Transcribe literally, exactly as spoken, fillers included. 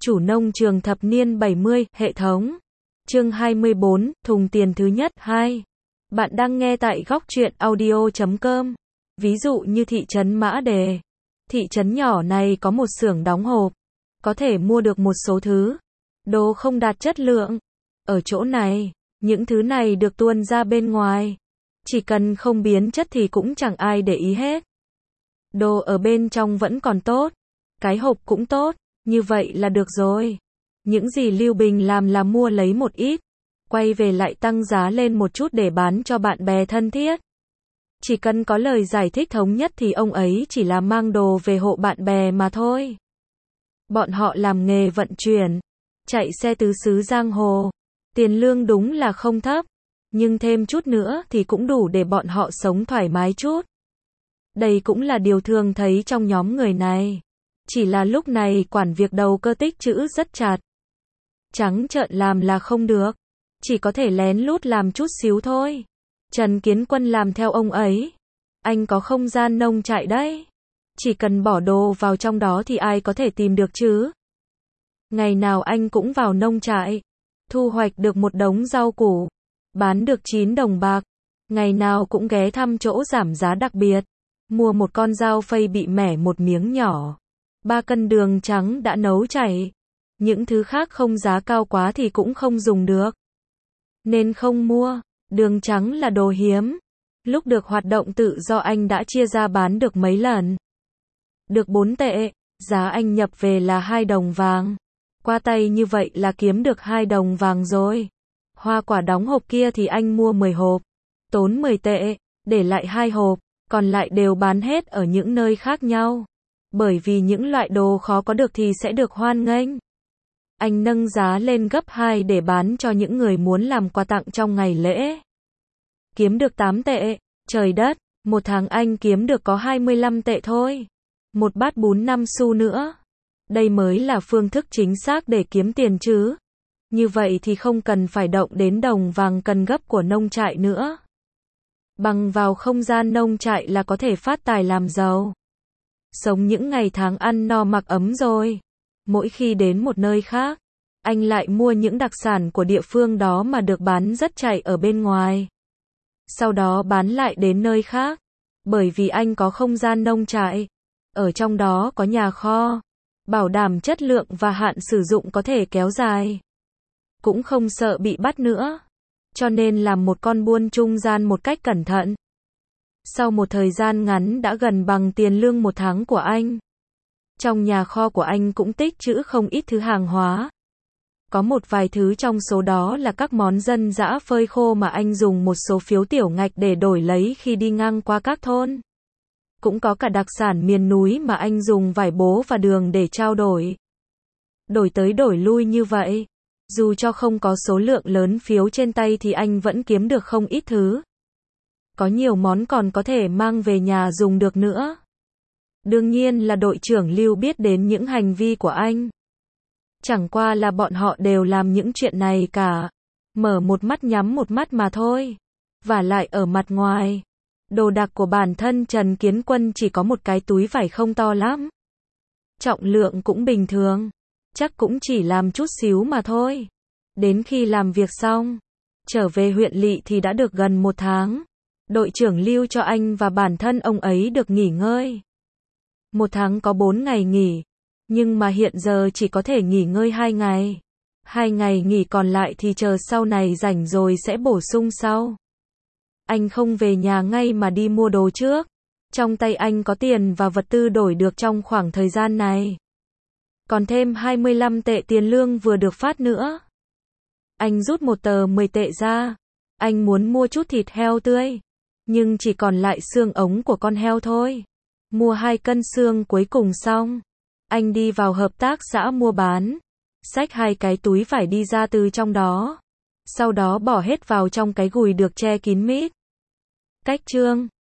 Chủ nông trường thập niên bảy mươi, hệ thống. Chương hai mươi bốn, thùng tiền thứ nhất, hai. Bạn đang nghe tại góc truyện audio chấm com. Ví dụ như thị trấn Mã Đề. Thị trấn nhỏ này có một xưởng đóng hộp. Có thể mua được một số thứ. Đồ không đạt chất lượng. Ở chỗ này, những thứ này được tuôn ra bên ngoài. Chỉ cần không biến chất thì cũng chẳng ai để ý hết. Đồ ở bên trong vẫn còn tốt. Cái hộp cũng tốt. Như vậy là được rồi. Những gì Lưu Bình làm là mua lấy một ít. Quay về lại tăng giá lên một chút để bán cho bạn bè thân thiết. Chỉ cần có lời giải thích thống nhất thì ông ấy chỉ là mang đồ về hộ bạn bè mà thôi. Bọn họ làm nghề vận chuyển. Chạy xe tứ xứ giang hồ. Tiền lương đúng là không thấp. Nhưng thêm chút nữa thì cũng đủ để bọn họ sống thoải mái chút. Đây cũng là điều thường thấy trong nhóm người này. Chỉ là lúc này quản việc đầu cơ tích trữ rất chặt. Trắng trợn làm là không được. Chỉ có thể lén lút làm chút xíu thôi. Trần Kiến Quân làm theo ông ấy. Anh có không gian nông trại đấy. Chỉ cần bỏ đồ vào trong đó thì ai có thể tìm được chứ. Ngày nào anh cũng vào nông trại. Thu hoạch được một đống rau củ. Bán được chín đồng bạc. Ngày nào cũng ghé thăm chỗ giảm giá đặc biệt. Mua một con dao phay bị mẻ một miếng nhỏ. Ba cân đường trắng đã nấu chảy. Những thứ khác không giá cao quá thì cũng không dùng được. Nên không mua. Đường trắng là đồ hiếm. Lúc được hoạt động tự do anh đã chia ra bán được mấy lần. Được bốn tệ. Giá anh nhập về là hai đồng vàng. Qua tay như vậy là kiếm được hai đồng vàng rồi. Hoa quả đóng hộp kia thì anh mua mười hộp. Tốn mười tệ. Để lại hai hộp. Còn lại đều bán hết ở những nơi khác nhau. Bởi vì những loại đồ khó có được thì sẽ được hoan nghênh. Anh nâng giá lên gấp hai để bán cho những người muốn làm quà tặng trong ngày lễ. Kiếm được tám tệ. Trời đất, một tháng anh kiếm được có hai mươi lăm tệ thôi. Một bát bún năm xu nữa. Đây mới là phương thức chính xác để kiếm tiền chứ. Như vậy thì không cần phải động đến đồng vàng cần gấp của nông trại nữa. Bằng vào không gian nông trại là có thể phát tài làm giàu. Sống những ngày tháng ăn no mặc ấm rồi. Mỗi khi đến một nơi khác, anh lại mua những đặc sản của địa phương đó mà được bán rất chạy ở bên ngoài. Sau đó bán lại đến nơi khác. Bởi vì anh có không gian nông trại. Ở trong đó có nhà kho. Bảo đảm chất lượng và hạn sử dụng có thể kéo dài. Cũng không sợ bị bắt nữa. Cho nên làm một con buôn trung gian một cách cẩn thận. Sau một thời gian ngắn đã gần bằng tiền lương một tháng của anh. Trong nhà kho của anh cũng tích trữ không ít thứ hàng hóa. Có một vài thứ trong số đó là các món dân dã phơi khô mà anh dùng một số phiếu tiểu ngạch để đổi lấy khi đi ngang qua các thôn. Cũng có cả đặc sản miền núi mà anh dùng vải bố và đường để trao đổi. Đổi tới đổi lui như vậy. Dù cho không có số lượng lớn phiếu trên tay thì anh vẫn kiếm được không ít thứ. Có nhiều món còn có thể mang về nhà dùng được nữa. Đương nhiên là đội trưởng Lưu biết đến những hành vi của anh. Chẳng qua là bọn họ đều làm những chuyện này cả. Mở một mắt nhắm một mắt mà thôi. Và lại ở mặt ngoài. Đồ đạc của bản thân Trần Kiến Quân chỉ có một cái túi vải không to lắm. Trọng lượng cũng bình thường. Chắc cũng chỉ làm chút xíu mà thôi. Đến khi làm việc xong. Trở về huyện lỵ thì đã được gần một tháng. Đội trưởng Lưu cho anh và bản thân ông ấy được nghỉ ngơi. Một tháng có bốn ngày nghỉ. Nhưng mà hiện giờ chỉ có thể nghỉ ngơi hai ngày. Hai ngày nghỉ còn lại thì chờ sau này rảnh rồi sẽ bổ sung sau. Anh không về nhà ngay mà đi mua đồ trước. Trong tay anh có tiền và vật tư đổi được trong khoảng thời gian này. Còn thêm hai mươi lăm tệ tiền lương vừa được phát nữa. Anh rút một tờ mười tệ ra. Anh muốn mua chút thịt heo tươi. Nhưng chỉ còn lại xương ống của con heo thôi. Mua hai cân xương cuối cùng xong. Anh đi vào hợp tác xã mua bán. Xách hai cái túi vải đi ra từ trong đó. Sau đó bỏ hết vào trong cái gùi được che kín mít. Cách chương